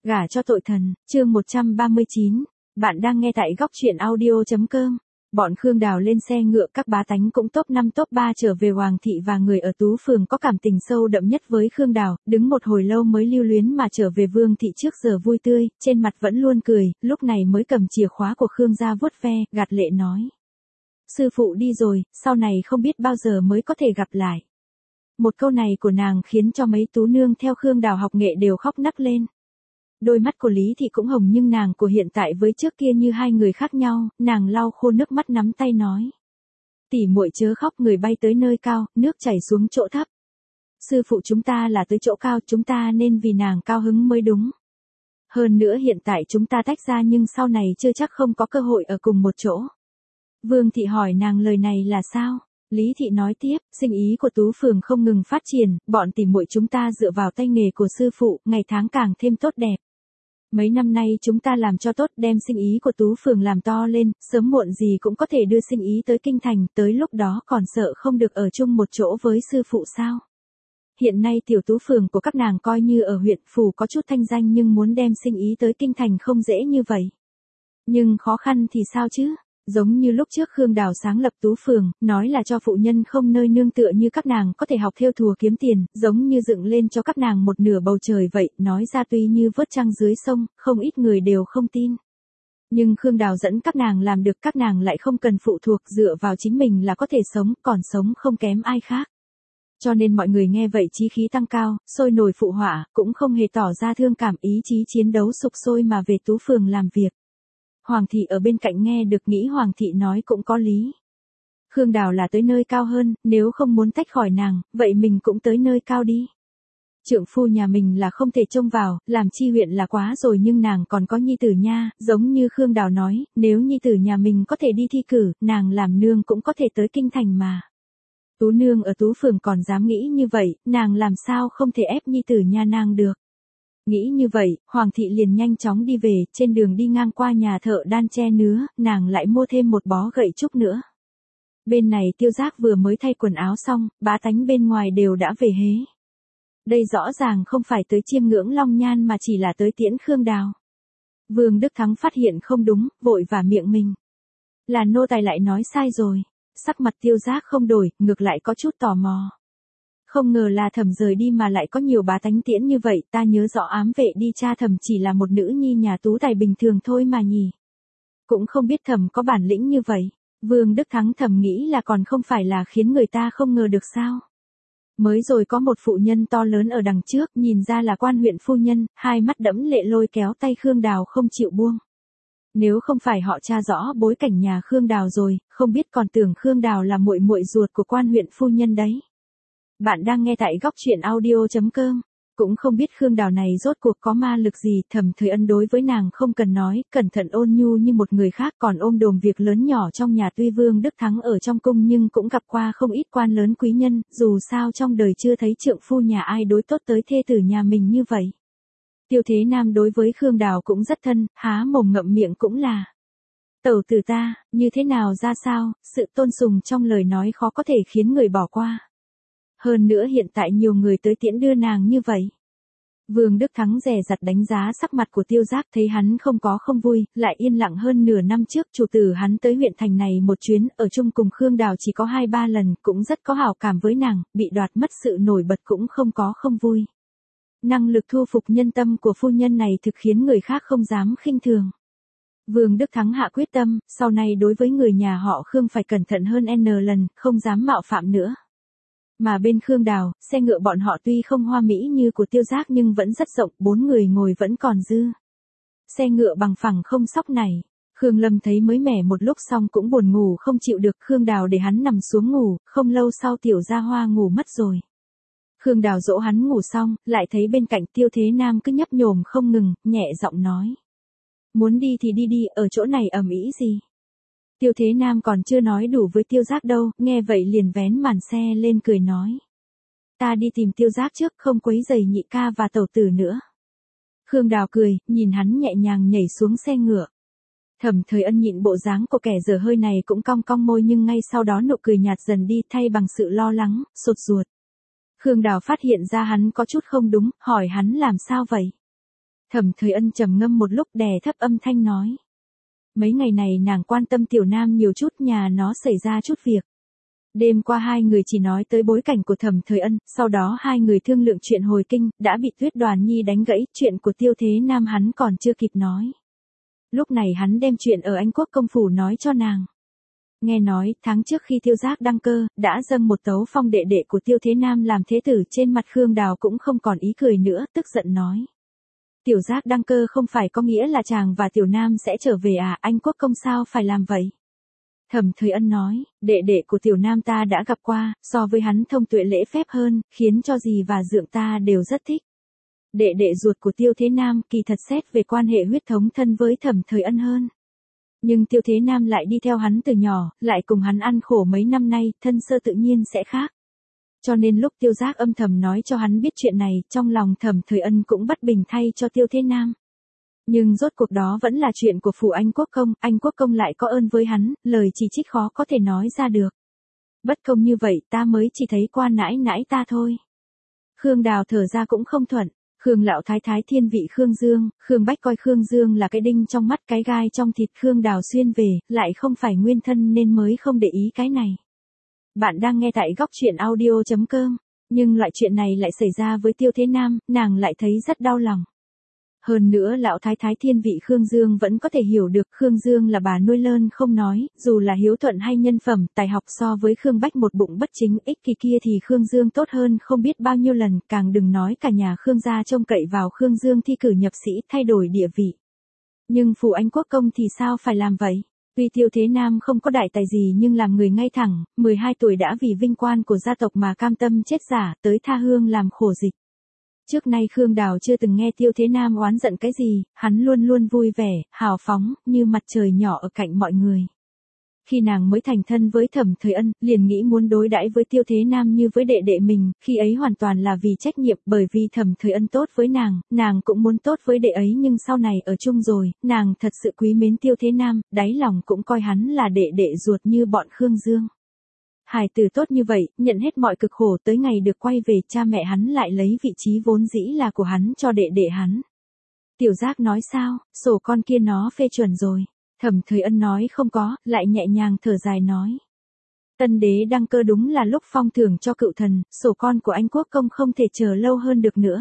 Gả cho tội thần, chương 139. Bạn đang nghe tại góc truyện audio.com. Bọn Khương Đào lên xe ngựa, các bá tánh cũng top 5 top 3 trở về Hoàng thị, và người ở Tú Phường có cảm tình sâu đậm nhất với Khương Đào, đứng một hồi lâu mới lưu luyến mà trở về Vương thị trước giờ vui tươi, trên mặt vẫn luôn cười, lúc này mới cầm chìa khóa của Khương ra vuốt ve, gạt lệ nói. Sư phụ đi rồi, sau này không biết bao giờ mới có thể gặp lại. Một câu này của nàng khiến cho mấy tú nương theo Khương Đào học nghệ đều khóc nấc lên. Đôi mắt của Lý Thị cũng hồng, nhưng nàng của hiện tại với trước kia như hai người khác nhau, nàng lau khô nước mắt nắm tay nói. Tỷ muội chớ khóc, người bay tới nơi cao, nước chảy xuống chỗ thấp. Sư phụ chúng ta là tới chỗ cao, chúng ta nên vì nàng cao hứng mới đúng. Hơn nữa hiện tại chúng ta tách ra nhưng sau này chưa chắc không có cơ hội ở cùng một chỗ. Vương Thị hỏi nàng lời này là sao? Lý Thị nói tiếp, sinh ý của Tú Phường không ngừng phát triển, bọn tỷ muội chúng ta dựa vào tay nghề của sư phụ, ngày tháng càng thêm tốt đẹp. Mấy năm nay chúng ta làm cho tốt, đem sinh ý của Tú Phường làm to lên, sớm muộn gì cũng có thể đưa sinh ý tới kinh thành, tới lúc đó còn sợ không được ở chung một chỗ với sư phụ sao? Hiện nay tiểu Tú Phường của các nàng coi như ở huyện phủ có chút thanh danh, nhưng muốn đem sinh ý tới kinh thành không dễ như vậy. Nhưng khó khăn thì sao chứ? Giống như lúc trước Khương Đào sáng lập Tú Phường, nói là cho phụ nhân không nơi nương tựa như các nàng có thể học thêu thùa kiếm tiền, giống như dựng lên cho các nàng một nửa bầu trời vậy, nói ra tuy như vớt trăng dưới sông, không ít người đều không tin. Nhưng Khương Đào dẫn các nàng làm được, các nàng lại không cần phụ thuộc, dựa vào chính mình là có thể sống, còn sống không kém ai khác. Cho nên mọi người nghe vậy chí khí tăng cao, sôi nổi phụ họa, cũng không hề tỏ ra thương cảm, ý chí chiến đấu sục sôi mà về Tú Phường làm việc. Hoàng thị ở bên cạnh nghe được nghĩ Hoàng thị nói cũng có lý. Khương Đào là tới nơi cao hơn, nếu không muốn tách khỏi nàng, vậy mình cũng tới nơi cao đi. Trượng phu nhà mình là không thể trông vào, làm chi huyện là quá rồi, nhưng nàng còn có nhi tử nha, giống như Khương Đào nói, nếu nhi tử nhà mình có thể đi thi cử, nàng làm nương cũng có thể tới kinh thành mà. Tú nương ở Tú Phường còn dám nghĩ như vậy, nàng làm sao không thể ép nhi tử nhà nàng được. Nghĩ như vậy, Hoàng thị liền nhanh chóng đi về, trên đường đi ngang qua nhà thợ đan tre nứa, nàng lại mua thêm một bó gậy trúc nữa. Bên này Tiêu Giác vừa mới thay quần áo xong, bá tánh bên ngoài đều đã về hế. Đây rõ ràng không phải tới chiêm ngưỡng Long Nhan mà chỉ là tới tiễn Khương Đào. Vương Đức Thắng phát hiện không đúng, vội vả miệng mình. Là nô tài lại nói sai rồi. Sắc mặt Tiêu Giác không đổi, ngược lại có chút tò mò. Không ngờ là Thẩm rời đi mà lại có nhiều bá tánh tiễn như vậy, ta nhớ rõ ám vệ đi cha Thẩm chỉ là một nữ nhi nhà tú tài bình thường thôi mà nhỉ. Cũng không biết Thẩm có bản lĩnh như vậy. Vương Đức Thắng thầm nghĩ là còn không phải là khiến người ta không ngờ được sao. Mới rồi có một phụ nhân to lớn ở đằng trước, nhìn ra là quan huyện phu nhân, hai mắt đẫm lệ lôi kéo tay Khương Đào không chịu buông. Nếu không phải họ tra rõ bối cảnh nhà Khương Đào rồi, không biết còn tưởng Khương Đào là muội muội ruột của quan huyện phu nhân đấy. Bạn đang nghe tại góc truyện audio.com. Cũng không biết Khương Đào này rốt cuộc có ma lực gì, Thẩm Thời Ân đối với nàng không cần nói, cẩn thận ôn nhu như một người khác, còn ôm đồm việc lớn nhỏ trong nhà. Tuy Vương Đức Thắng ở trong cung nhưng cũng gặp qua không ít quan lớn quý nhân, dù sao trong đời chưa thấy trượng phu nhà ai đối tốt tới thê tử nhà mình như vậy. Tiêu Thế Nam đối với Khương Đào cũng rất thân, há mồm ngậm miệng cũng là. Tẩu tử ta, như thế nào ra sao, sự tôn sùng trong lời nói khó có thể khiến người bỏ qua. Hơn nữa hiện tại nhiều người tới tiễn đưa nàng như vậy. Vương Đức Thắng dè dặt đánh giá sắc mặt của Tiêu Giác, thấy hắn không có không vui, lại yên lặng hơn nửa năm trước chủ tử hắn tới huyện thành này một chuyến, ở chung cùng Khương Đào chỉ có 2-3 lần, cũng rất có hảo cảm với nàng, bị đoạt mất sự nổi bật cũng không có không vui. Năng lực thu phục nhân tâm của phu nhân này thực khiến người khác không dám khinh thường. Vương Đức Thắng hạ quyết tâm, sau này đối với người nhà họ Khương phải cẩn thận hơn n lần, không dám mạo phạm nữa. Mà bên Khương Đào, xe ngựa bọn họ tuy không hoa mỹ như của Tiêu Giác nhưng vẫn rất rộng, 4 người ngồi vẫn còn dư. Xe ngựa bằng phẳng không sóc này. Khương Lâm thấy mới mẻ một lúc xong cũng buồn ngủ không chịu được, Khương Đào để hắn nằm xuống ngủ, không lâu sau Tiểu Gia Hoa ngủ mất rồi. Khương Đào dỗ hắn ngủ xong, lại thấy bên cạnh Tiêu Thế Nam cứ nhấp nhổm không ngừng, nhẹ giọng nói. Muốn đi thì đi, ở chỗ này ầm ĩ gì. Tiêu Thế Nam còn chưa nói đủ với Tiêu Giác đâu, nghe vậy liền vén màn xe lên cười nói. Ta đi tìm Tiêu Giác trước, không quấy rầy nhị ca và tẩu tử nữa. Khương Đào cười, nhìn hắn nhẹ nhàng nhảy xuống xe ngựa. Thẩm Thời Ân nhịn bộ dáng của kẻ dở hơi này cũng cong cong môi, nhưng ngay sau đó nụ cười nhạt dần đi thay bằng sự lo lắng, sốt ruột. Khương Đào phát hiện ra hắn có chút không đúng, hỏi hắn làm sao vậy. Thẩm Thời Ân trầm ngâm một lúc đè thấp âm thanh nói. Mấy ngày này nàng quan tâm Tiểu Nam nhiều chút, nhà nó xảy ra chút việc. Đêm qua hai người chỉ nói tới bối cảnh của Thẩm Thời Ân, sau đó hai người thương lượng chuyện hồi kinh, đã bị Tuyết Đoàn Nhi đánh gãy, chuyện của Tiêu Thế Nam hắn còn chưa kịp nói. Lúc này hắn đem chuyện ở Anh Quốc công phủ nói cho nàng. Nghe nói, tháng trước khi Tiêu Giác đăng cơ, đã dâng một tấu phong đệ đệ của Tiêu Thế Nam làm thế tử, trên mặt Khương Đào cũng không còn ý cười nữa, tức giận nói. Tiểu Giác đăng cơ không phải có nghĩa là chàng và Tiểu Nam sẽ trở về à, Anh Quốc công sao phải làm vậy? Thẩm Thời Ân nói, đệ đệ của Tiểu Nam ta đã gặp qua, so với hắn thông tuệ lễ phép hơn, khiến cho dì và dượng ta đều rất thích. Đệ đệ ruột của Tiêu Thế Nam kỳ thật xét về quan hệ huyết thống thân với Thẩm Thời Ân hơn. Nhưng Tiêu Thế Nam lại đi theo hắn từ nhỏ, lại cùng hắn ăn khổ mấy năm nay, thân sơ tự nhiên sẽ khác. Cho nên lúc Tiêu Giác âm thầm nói cho hắn biết chuyện này, trong lòng Thẩm Thời Ân cũng bất bình thay cho Tiêu Thế Nam. Nhưng rốt cuộc đó vẫn là chuyện của phủ Anh Quốc công lại có ơn với hắn, lời chỉ trích khó có thể nói ra được. Bất công như vậy ta mới chỉ thấy qua nãi nãi ta thôi. Khương Đào thở ra cũng không thuận. Khương lão thái thái thiên vị Khương Dương, Khương Bách coi Khương Dương là cái đinh trong mắt cái gai trong thịt, Khương Đào xuyên về, lại không phải nguyên thân nên mới không để ý cái này. Bạn đang nghe tại góc truyện audio.com, nhưng loại chuyện này lại xảy ra với Tiêu Thế Nam, nàng lại thấy rất đau lòng. Hơn nữa lão thái thái thiên vị Khương Dương vẫn có thể hiểu được, Khương Dương là bà nuôi lớn không nói, dù là hiếu thuận hay nhân phẩm, tài học so với Khương Bách một bụng bất chính ích kỳ kia thì Khương Dương tốt hơn không biết bao nhiêu lần, càng đừng nói cả nhà Khương gia trông cậy vào Khương Dương thi cử nhập sĩ, thay đổi địa vị. Nhưng phủ Anh Quốc công thì sao phải làm vậy? Tuy Tiêu Thế Nam không có đại tài gì nhưng làm người ngay thẳng, 12 tuổi đã vì vinh quang của gia tộc mà cam tâm chết giả, tới tha hương làm khổ dịch. Trước nay Khương Đào chưa từng nghe Tiêu Thế Nam oán giận cái gì, hắn luôn luôn vui vẻ, hào phóng, như mặt trời nhỏ ở cạnh mọi người. Khi nàng mới thành thân với Thẩm Thời Ân, liền nghĩ muốn đối đãi với Tiêu Thế Nam như với đệ đệ mình, khi ấy hoàn toàn là vì trách nhiệm, bởi vì Thẩm Thời Ân tốt với nàng cũng muốn tốt với đệ ấy, nhưng sau này ở chung rồi, nàng thật sự quý mến Tiêu Thế Nam, đáy lòng cũng coi hắn là đệ đệ ruột như bọn Khương Dương. Hài tử tốt như vậy, nhận hết mọi cực khổ, tới ngày được quay về, cha mẹ hắn lại lấy vị trí vốn dĩ là của hắn cho đệ đệ hắn. Tiểu Giác nói sao, sổ con kia nó phê chuẩn rồi. Thẩm Thời Ân nói không có, lại nhẹ nhàng thở dài nói. Tân đế đăng cơ đúng là lúc phong thưởng cho cựu thần, sổ con của Anh Quốc công không thể chờ lâu hơn được nữa.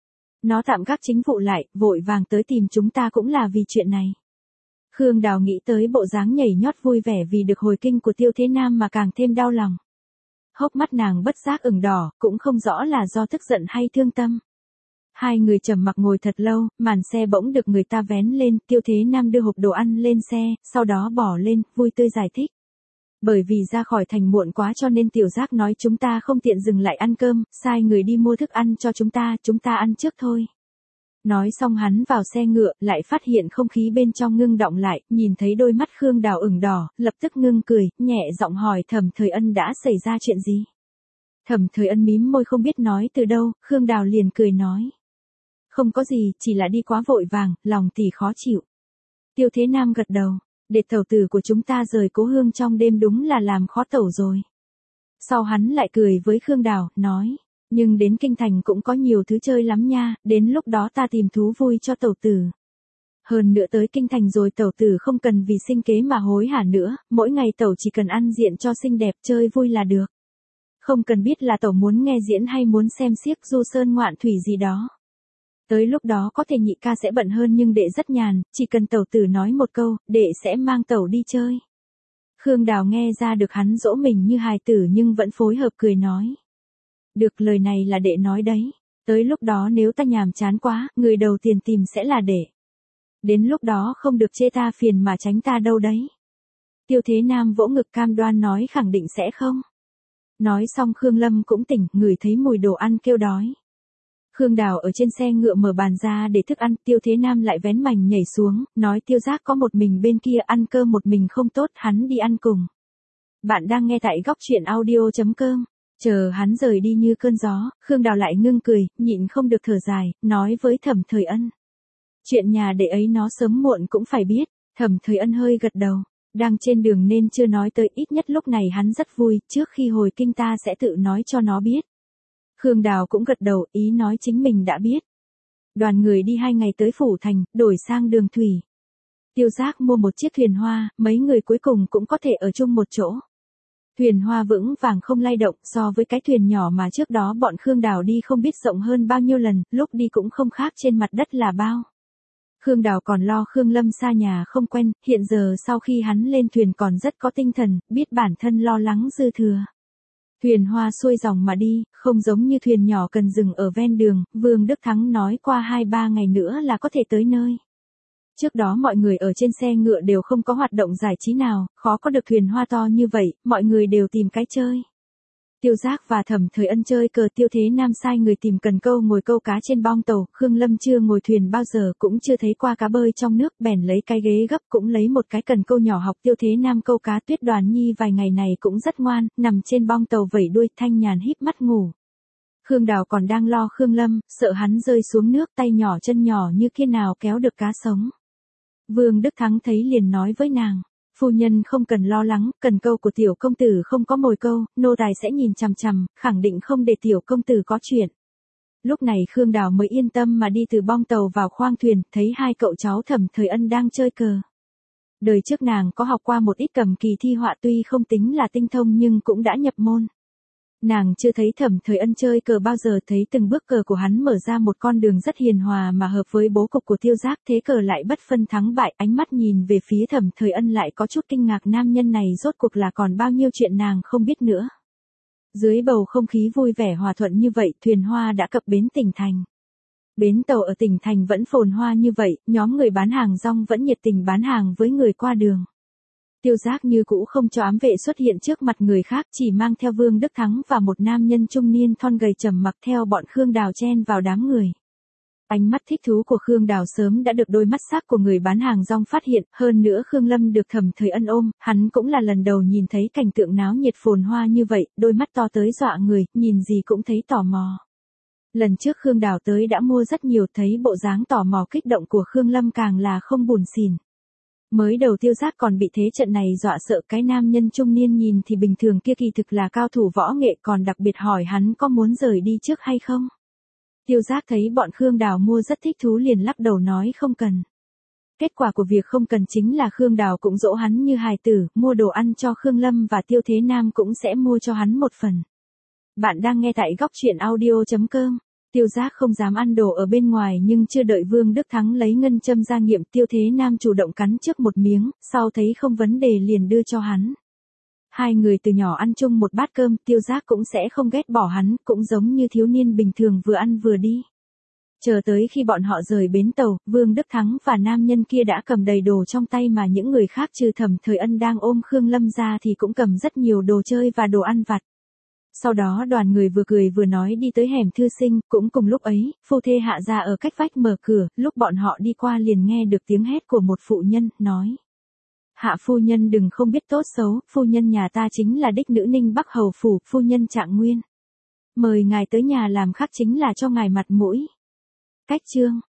Nó tạm gác chính vụ lại, vội vàng tới tìm chúng ta cũng là vì chuyện này. Khương Đào nghĩ tới bộ dáng nhảy nhót vui vẻ vì được hồi kinh của Tiêu Thế Nam mà càng thêm đau lòng. Hốc mắt nàng bất giác ửng đỏ, cũng không rõ là do tức giận hay thương tâm. Hai người trầm mặc ngồi thật lâu, màn xe bỗng được người ta vén lên, Tiêu Thế Nam đưa hộp đồ ăn lên xe, sau đó bỏ lên, vui tươi giải thích. Bởi vì ra khỏi thành muộn quá cho nên Tiểu Giác nói chúng ta không tiện dừng lại ăn cơm, sai người đi mua thức ăn cho chúng ta ăn trước thôi. Nói xong hắn vào xe ngựa, lại phát hiện không khí bên trong ngưng đọng lại, nhìn thấy đôi mắt Khương Đào ửng đỏ, lập tức ngưng cười, nhẹ giọng hỏi Thẩm Thời Ân đã xảy ra chuyện gì. Thẩm Thời Ân mím môi không biết nói từ đâu, Khương Đào liền cười nói. Không có gì, chỉ là đi quá vội vàng, lòng thì khó chịu. Tiêu Thế Nam gật đầu, để tẩu tử của chúng ta rời cố hương trong đêm đúng là làm khó tẩu rồi. Sau hắn lại cười với Khương Đào, nói. Nhưng đến kinh thành cũng có nhiều thứ chơi lắm nha, đến lúc đó ta tìm thú vui cho tẩu tử. Hơn nữa tới kinh thành rồi tẩu tử không cần vì sinh kế mà hối hả nữa, mỗi ngày tẩu chỉ cần ăn diện cho xinh đẹp chơi vui là được. Không cần biết là tẩu muốn nghe diễn hay muốn xem xiếc du sơn ngoạn thủy gì đó. Tới lúc đó có thể nhị ca sẽ bận hơn nhưng đệ rất nhàn, chỉ cần tẩu tử nói một câu, đệ sẽ mang tẩu đi chơi. Khương Đào nghe ra được hắn dỗ mình như hài tử nhưng vẫn phối hợp cười nói. Được, lời này là đệ nói đấy. Tới lúc đó nếu ta nhàm chán quá, người đầu tiên tìm sẽ là đệ. Đến lúc đó không được chê ta phiền mà tránh ta đâu đấy. Tiêu Thế Nam vỗ ngực cam đoan nói khẳng định sẽ không. Nói xong Khương Lâm cũng tỉnh, ngửi thấy mùi đồ ăn kêu đói. Khương Đào ở trên xe ngựa mở bàn ra để thức ăn, Tiêu Thế Nam lại vén mành nhảy xuống, nói Tiêu Giác có một mình bên kia ăn cơm một mình không tốt, hắn đi ăn cùng. Bạn đang nghe tại góc truyện audio.com. Chờ hắn rời đi như cơn gió, Khương Đào lại ngưng cười, nhịn không được thở dài, nói với Thẩm Thời Ân. Chuyện nhà đệ ấy nó sớm muộn cũng phải biết. Thẩm Thời Ân hơi gật đầu, đang trên đường nên chưa nói tới, ít nhất lúc này hắn rất vui, trước khi hồi kinh ta sẽ tự nói cho nó biết. Khương Đào cũng gật đầu, ý nói chính mình đã biết. Đoàn người đi 2 ngày tới Phủ Thành, đổi sang đường thủy. Tiêu Giác mua một chiếc thuyền hoa, mấy người cuối cùng cũng có thể ở chung một chỗ. Thuyền hoa vững vàng không lay động, so với cái thuyền nhỏ mà trước đó bọn Khương Đào đi không biết rộng hơn bao nhiêu lần, lúc đi cũng không khác trên mặt đất là bao. Khương Đào còn lo Khương Lâm xa nhà không quen, hiện giờ sau khi hắn lên thuyền còn rất có tinh thần, biết bản thân lo lắng dư thừa. Thuyền hoa xuôi dòng mà đi, không giống như thuyền nhỏ cần dừng ở ven đường, Vương Đức Thắng nói qua 2-3 ngày nữa là có thể tới nơi. Trước đó mọi người ở trên xe ngựa đều không có hoạt động giải trí nào, khó có được thuyền hoa to như vậy, mọi người đều tìm cái chơi. Tiêu Giác và Thẩm Thời Ân chơi cờ, Tiêu Thế Nam sai người tìm cần câu ngồi câu cá trên bong tàu, Khương Lâm chưa ngồi thuyền bao giờ cũng chưa thấy qua cá bơi trong nước, bèn lấy cái ghế gấp cũng lấy một cái cần câu nhỏ học Tiêu Thế Nam câu cá. Tuyết Đoàn Nhi vài ngày này cũng rất ngoan, nằm trên bong tàu vẩy đuôi thanh nhàn híp mắt ngủ. Khương Đào còn đang lo Khương Lâm, sợ hắn rơi xuống nước, tay nhỏ chân nhỏ như kia nào kéo được cá sống. Vương Đức Thắng thấy liền nói với nàng, phu nhân không cần lo lắng, cần câu của tiểu công tử không có mồi câu, nô tài sẽ nhìn chằm chằm, khẳng định không để tiểu công tử có chuyện. Lúc này Khương Đào mới yên tâm mà đi từ bong tàu vào khoang thuyền, thấy hai cậu cháu Thẩm Thời Ân đang chơi cờ. Đời trước nàng có học qua một ít cầm kỳ thi họa, tuy không tính là tinh thông nhưng cũng đã nhập môn. Nàng chưa thấy Thẩm Thời Ân chơi cờ bao giờ, thấy từng bước cờ của hắn mở ra một con đường rất hiền hòa mà hợp với bố cục của Tiêu Giác, thế cờ lại bất phân thắng bại, ánh mắt nhìn về phía Thẩm Thời Ân lại có chút kinh ngạc, nam nhân này rốt cuộc là còn bao nhiêu chuyện nàng không biết nữa. Dưới bầu không khí vui vẻ hòa thuận như vậy, thuyền hoa đã cập bến tỉnh thành. Bến tàu ở tỉnh thành vẫn phồn hoa như vậy, nhóm người bán hàng rong vẫn nhiệt tình bán hàng với người qua đường. Tiêu Giác như cũ không cho ám vệ xuất hiện trước mặt người khác, chỉ mang theo Vương Đức Thắng và một nam nhân trung niên thon gầy trầm mặc theo bọn Khương Đào chen vào đám người. Ánh mắt thích thú của Khương Đào sớm đã được đôi mắt sắc của người bán hàng rong phát hiện, hơn nữa Khương Lâm được Thẩm Thời Ân ôm, hắn cũng là lần đầu nhìn thấy cảnh tượng náo nhiệt phồn hoa như vậy, đôi mắt to tới dọa người, nhìn gì cũng thấy tò mò. Lần trước Khương Đào tới đã mua rất nhiều, thấy bộ dáng tò mò kích động của Khương Lâm càng là không buồn xỉn. Mới đầu Tiêu Giác còn bị thế trận này dọa sợ, cái nam nhân trung niên nhìn thì bình thường kia kỳ thực là cao thủ võ nghệ, còn đặc biệt hỏi hắn có muốn rời đi trước hay không. Tiêu Giác thấy bọn Khương Đào mua rất thích thú liền lắc đầu nói không cần. Kết quả của việc không cần chính là Khương Đào cũng dỗ hắn như hài tử, mua đồ ăn cho Khương Lâm và Tiêu Thế Nam cũng sẽ mua cho hắn một phần. Bạn đang nghe tại góc truyện audio.com. Tiêu Giác không dám ăn đồ ở bên ngoài nhưng chưa đợi Vương Đức Thắng lấy ngân châm ra nghiệm, Tiêu Thế Nam chủ động cắn trước một miếng, sau thấy không vấn đề liền đưa cho hắn. Hai người từ nhỏ ăn chung một bát cơm, Tiêu Giác cũng sẽ không ghét bỏ hắn, cũng giống như thiếu niên bình thường vừa ăn vừa đi. Chờ tới khi bọn họ rời bến tàu, Vương Đức Thắng và nam nhân kia đã cầm đầy đồ trong tay, mà những người khác trừ Thẩm Thời Ân đang ôm Khương Lâm ra thì cũng cầm rất nhiều đồ chơi và đồ ăn vặt. Sau đó đoàn người vừa cười vừa nói đi tới hẻm thư sinh, cũng cùng lúc ấy, phu thê Hạ gia ở cách vách mở cửa, lúc bọn họ đi qua liền nghe được tiếng hét của một phụ nhân, nói. Hạ phu nhân đừng không biết tốt xấu, phu nhân nhà ta chính là đích nữ Ninh Bắc Hầu Phủ, phu nhân Trạng Nguyên. Mời ngài tới nhà làm khách chính là cho ngài mặt mũi. Cách chương.